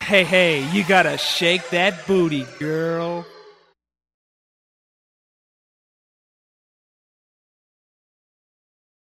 Hey, hey, you gotta shake that booty, girl.